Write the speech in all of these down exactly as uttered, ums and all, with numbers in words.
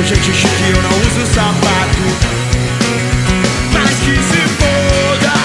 gente chique, eu não uso sapato. Mas que se foda.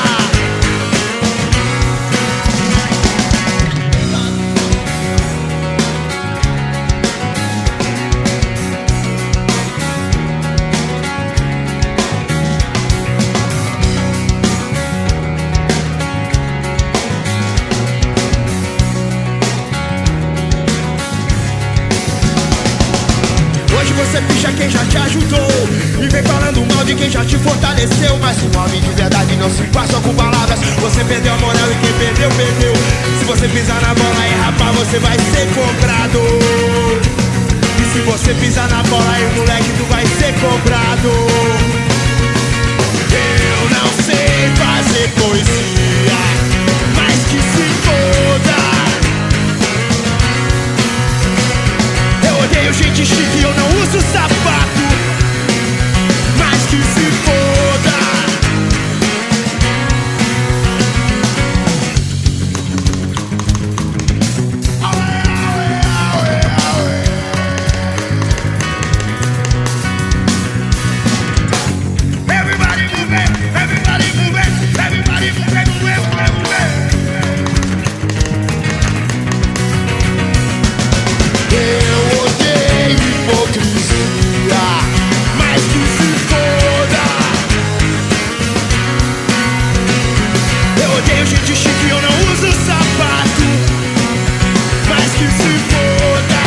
Hoje você picha quem já te ajudou e vem falando mal de quem já te fortaleceu. Mas um homem de verdade não se faz só com palavras. Você perdeu a moral e quem perdeu, perdeu. Se você pisar na bola e rapaz, você vai ser cobrado. E se você pisar na bola e moleque, tu vai ser cobrado. Eu não sei fazer poesia, mas que se foda. Eu odeio gente chique, eu não uso sapato. Mas que se foda. Everybody move it, everybody move it, everybody move it, move it, move it, move it. Eu odeio hipocrisia, mas que se foda. Eu odeio gente chique, eu não uso sapato. Mas que se foda.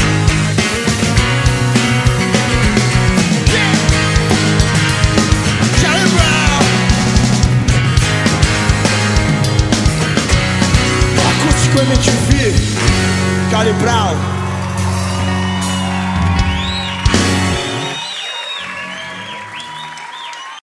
Yeah. Charlie Brown. Acústico M T V, Charlie Brown.